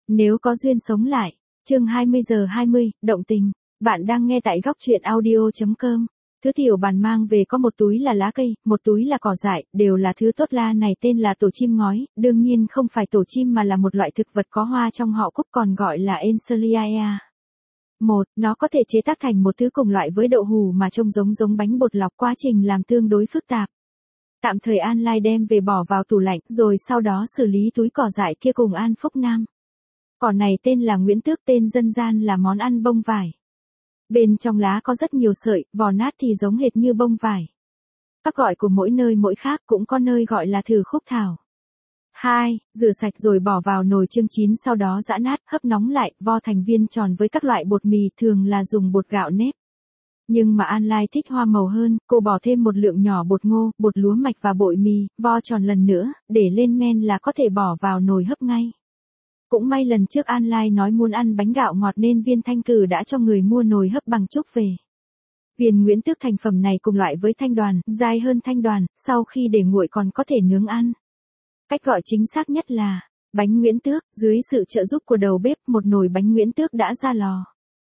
Nếu có duyên sống lại. Chương 20:20, động tình. Bạn đang nghe tại góc truyện audio.com. Thứ tiểu bàn mang về có một túi là lá cây, một túi là cỏ dại, đều là thứ tốt. La này tên là tổ chim ngói, đương nhiên không phải tổ chim mà là một loại thực vật có hoa trong họ Cúc, còn gọi là Enseliaea. Nó có thể chế tác thành một thứ cùng loại với đậu hù mà trông giống bánh bột lọc, quá trình làm tương đối phức tạp. Tạm thời An Lai đem về bỏ vào tủ lạnh, rồi sau đó xử lý túi cỏ dại kia cùng An Phúc Nam. Cỏ này tên là Nguyễn Tước, tên dân gian là món ăn bông vải. Bên trong lá có rất nhiều sợi, vỏ nát thì giống hệt như bông vải. Các gọi của mỗi nơi mỗi khác, cũng có nơi gọi là thử khúc thảo. 2. Rửa sạch rồi bỏ vào nồi chưng chín, sau đó giã nát, hấp nóng lại, vo thành viên tròn với các loại bột mì, thường là dùng bột gạo nếp. Nhưng mà An Lai thích hoa màu hơn, cô bỏ thêm một lượng nhỏ bột ngô, bột lúa mạch và bội mì, vo tròn lần nữa, để lên men là có thể bỏ vào nồi hấp ngay. Cũng may lần trước An Lai nói muốn ăn bánh gạo ngọt nên Viên Thanh Cử đã cho người mua nồi hấp bằng trúc về. Viên Nguyễn Tước thành phẩm này cùng loại với thanh đoàn, dai hơn thanh đoàn, sau khi để nguội còn có thể nướng ăn. Cách gọi chính xác nhất là bánh Nguyễn Tước. Dưới sự trợ giúp của đầu bếp, một nồi bánh Nguyễn Tước đã ra lò.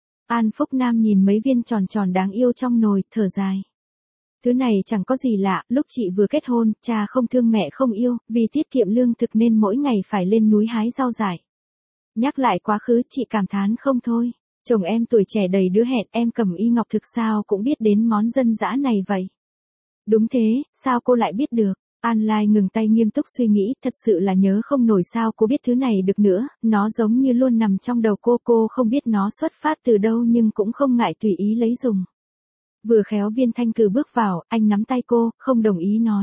An Phúc Nam nhìn mấy viên tròn tròn đáng yêu trong nồi, thở dài. Thứ này chẳng có gì lạ, lúc chị vừa kết hôn, cha không thương mẹ không yêu, vì tiết kiệm lương thực nên mỗi ngày phải lên núi hái rau dại. Nhắc lại quá khứ, chị cảm thán không thôi. Chồng em tuổi trẻ đầy đứa hẹn, em cầm y ngọc thực sao cũng biết đến món dân dã này vậy. Đúng thế, sao cô lại biết được? An Lai ngừng tay nghiêm túc suy nghĩ, thật sự là nhớ không nổi sao cô biết thứ này được nữa, nó giống như luôn nằm trong đầu cô không biết nó xuất phát từ đâu nhưng cũng không ngại tùy ý lấy dùng. Vừa khéo Viên Thanh Cử bước vào, anh nắm tay cô, không đồng ý nói.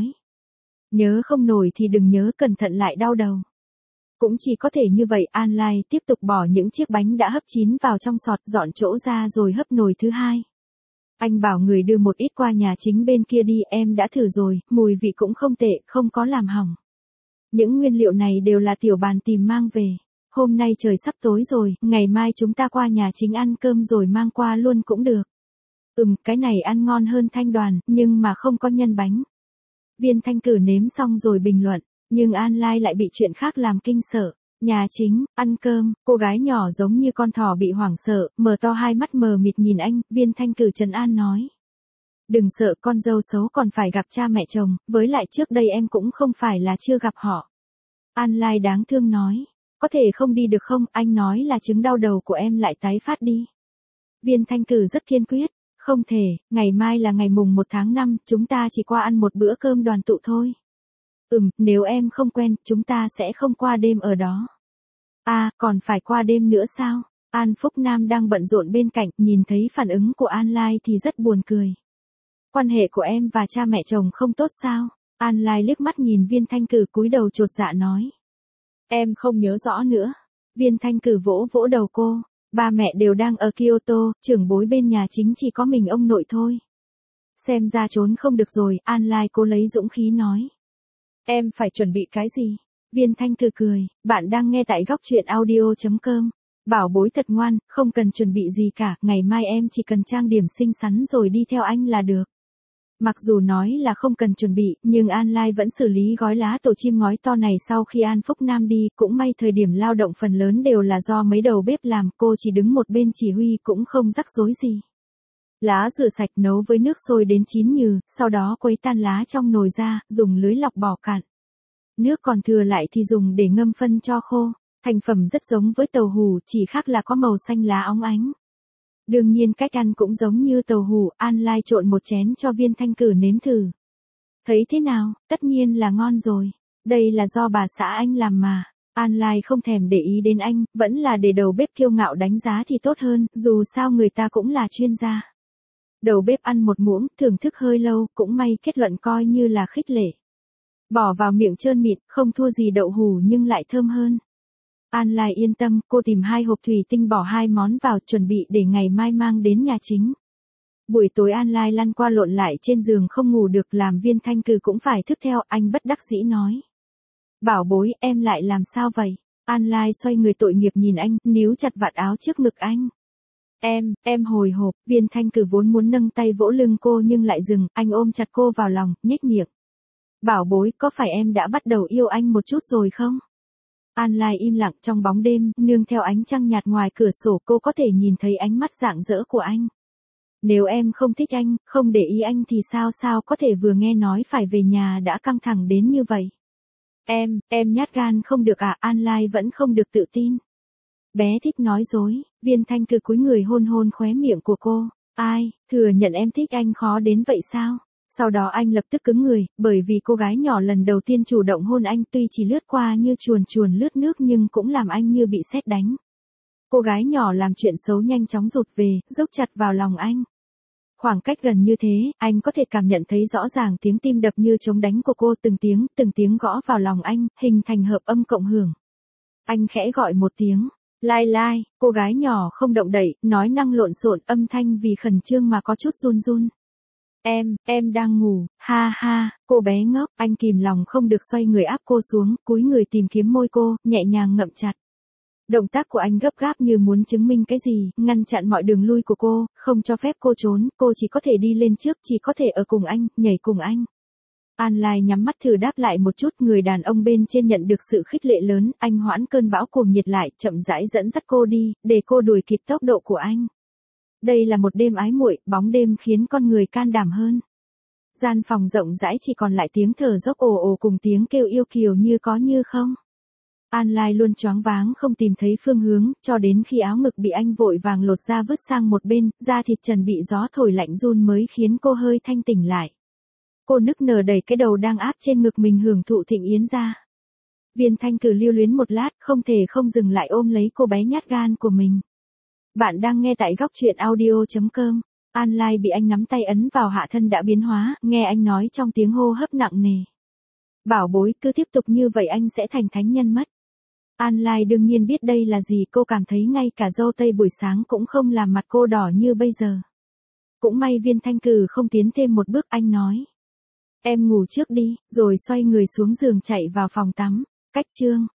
Nhớ không nổi thì đừng nhớ, cẩn thận lại đau đầu. Cũng chỉ có thể như vậy. An Lai tiếp tục bỏ những chiếc bánh đã hấp chín vào trong sọt, dọn chỗ ra rồi hấp nồi thứ hai. Anh bảo người đưa một ít qua nhà chính bên kia đi, em đã thử rồi, mùi vị cũng không tệ, không có làm hỏng. Những nguyên liệu này đều là tiểu bàn tìm mang về. Hôm nay trời sắp tối rồi, ngày mai chúng ta qua nhà chính ăn cơm rồi mang qua luôn cũng được. Cái này ăn ngon hơn thanh đoàn, nhưng mà không có nhân bánh. Viên Thanh Cử nếm xong rồi bình luận, nhưng An Lai lại bị chuyện khác làm kinh sợ. Nhà chính, ăn cơm, cô gái nhỏ giống như con thỏ bị hoảng sợ, mở to hai mắt mờ mịt nhìn anh. Viên Thanh Cử trấn an nói. Đừng sợ, con dâu xấu còn phải gặp cha mẹ chồng, với lại trước đây em cũng không phải là chưa gặp họ. An Lai đáng thương nói. Có thể không đi được không, anh nói là chứng đau đầu của em lại tái phát đi. Viên Thanh Cử rất kiên quyết. Không thể, ngày mai là ngày mùng 1 tháng 5, chúng ta chỉ qua ăn một bữa cơm đoàn tụ thôi. Nếu em không quen, chúng ta sẽ không qua đêm ở đó. Còn phải qua đêm nữa sao? An Phúc Nam đang bận rộn bên cạnh, nhìn thấy phản ứng của An Lai thì rất buồn cười. Quan hệ của em và cha mẹ chồng không tốt sao? An Lai liếc mắt nhìn Viên Thanh Cử cúi đầu chột dạ nói. Em không nhớ rõ nữa. Viên Thanh Cử vỗ vỗ đầu cô. Ba mẹ đều đang ở Kyoto, trưởng bối bên nhà chính chỉ có mình ông nội thôi. Xem ra trốn không được rồi, An Lai cố lấy dũng khí nói. Em phải chuẩn bị cái gì? Viên Thanh Cử cười, bạn đang nghe tại góc truyện audio.com. Bảo bối thật ngoan, không cần chuẩn bị gì cả, ngày mai em chỉ cần trang điểm xinh xắn rồi đi theo anh là được. Mặc dù nói là không cần chuẩn bị, nhưng An Lai vẫn xử lý gói lá tổ chim ngói to này sau khi An Phúc Nam đi, cũng may thời điểm lao động phần lớn đều là do mấy đầu bếp làm, cô chỉ đứng một bên chỉ huy cũng không rắc rối gì. Lá rửa sạch, nấu với nước sôi đến chín nhừ, sau đó quấy tan lá trong nồi ra, dùng lưới lọc bỏ cạn. Nước còn thừa lại thì dùng để ngâm phân cho khô. Thành phẩm rất giống với tàu hù, chỉ khác là có màu xanh lá óng ánh. Đương nhiên cách ăn cũng giống như tàu hù. An Lai trộn một chén cho Viên Thanh Cử nếm thử. Thấy thế nào? Tất nhiên là ngon rồi. Đây là do bà xã anh làm mà. An Lai không thèm để ý đến anh, vẫn là để đầu bếp kiêu ngạo đánh giá thì tốt hơn, dù sao người ta cũng là chuyên gia. Đầu bếp ăn một muỗng, thưởng thức hơi lâu, cũng may kết luận coi như là khích lệ. Bỏ vào miệng trơn mịn, không thua gì đậu hù nhưng lại thơm hơn. An Lai yên tâm, cô tìm 2 hộp thủy tinh bỏ 2 món vào, chuẩn bị để ngày mai mang đến nhà chính. Buổi tối An Lai lăn qua lộn lại trên giường không ngủ được, làm Viên Thanh Cử cũng phải thức theo, anh bất đắc dĩ nói. Bảo bối, em lại làm sao vậy? An Lai xoay người tội nghiệp nhìn anh, níu chặt vạt áo trước ngực anh. Em hồi hộp. Viên Thanh Cử vốn muốn nâng tay vỗ lưng cô nhưng lại dừng, anh ôm chặt cô vào lòng, nhếch miệng. Bảo bối, có phải em đã bắt đầu yêu anh một chút rồi không? An Lai im lặng trong bóng đêm, nương theo ánh trăng nhạt ngoài cửa sổ cô có thể nhìn thấy ánh mắt rạng rỡ của anh. Nếu em không thích anh, không để ý anh thì sao có thể vừa nghe nói phải về nhà đã căng thẳng đến như vậy. Em nhát gan không được à, An Lai vẫn không được tự tin. Bé thích nói dối, Viên Thanh Cử cúi người hôn hôn khóe miệng của cô. Ai, thừa nhận em thích anh khó đến vậy sao? Sau đó anh lập tức cứng người, bởi vì cô gái nhỏ lần đầu tiên chủ động hôn anh tuy chỉ lướt qua như chuồn chuồn lướt nước nhưng cũng làm anh như bị sét đánh. Cô gái nhỏ làm chuyện xấu nhanh chóng rụt về, dốc chặt vào lòng anh. Khoảng cách gần như thế, anh có thể cảm nhận thấy rõ ràng tiếng tim đập như trống đánh của cô từng tiếng gõ vào lòng anh, hình thành hợp âm cộng hưởng. Anh khẽ gọi một tiếng. Lai Lai, cô gái nhỏ không động đậy, nói năng lộn xộn, âm thanh vì khẩn trương mà có chút run run. Em đang ngủ, ha ha, cô bé ngốc, anh kìm lòng không được xoay người áp cô xuống, cúi người tìm kiếm môi cô, nhẹ nhàng ngậm chặt. Động tác của anh gấp gáp như muốn chứng minh cái gì, ngăn chặn mọi đường lui của cô, không cho phép cô trốn, cô chỉ có thể đi lên trước, chỉ có thể ở cùng anh, nhảy cùng anh. An Lai nhắm mắt thử đáp lại một chút, người đàn ông bên trên nhận được sự khích lệ lớn, anh hoãn cơn bão cuồng nhiệt lại, chậm rãi dẫn dắt cô đi, để cô đuổi kịp tốc độ của anh. Đây là một đêm ái muội, bóng đêm khiến con người can đảm hơn. Gian phòng rộng rãi chỉ còn lại tiếng thở dốc ồ ồ cùng tiếng kêu yêu kiều như có như không. An Lai luôn choáng váng không tìm thấy phương hướng, cho đến khi áo ngực bị anh vội vàng lột ra vứt sang một bên, da thịt trần bị gió thổi lạnh run mới khiến cô hơi thanh tỉnh lại. Cô nức nở đẩy cái đầu đang áp trên ngực mình hưởng thụ thịnh yến ra. Viên Thanh Cử lưu luyến một lát, không thể không dừng lại ôm lấy cô bé nhát gan của mình. Bạn đang nghe tại góc truyện audio.com. An Lai bị anh nắm tay ấn vào hạ thân đã biến hóa, nghe anh nói trong tiếng hô hấp nặng nề. Bảo bối, cứ tiếp tục như vậy anh sẽ thành thánh nhân mất. An Lai đương nhiên biết đây là gì, cô cảm thấy ngay cả dâu tây buổi sáng cũng không làm mặt cô đỏ như bây giờ. Cũng may Viên Thanh Cử không tiến thêm một bước, anh nói. Em ngủ trước đi, rồi xoay người xuống giường chạy vào phòng tắm. Cách chương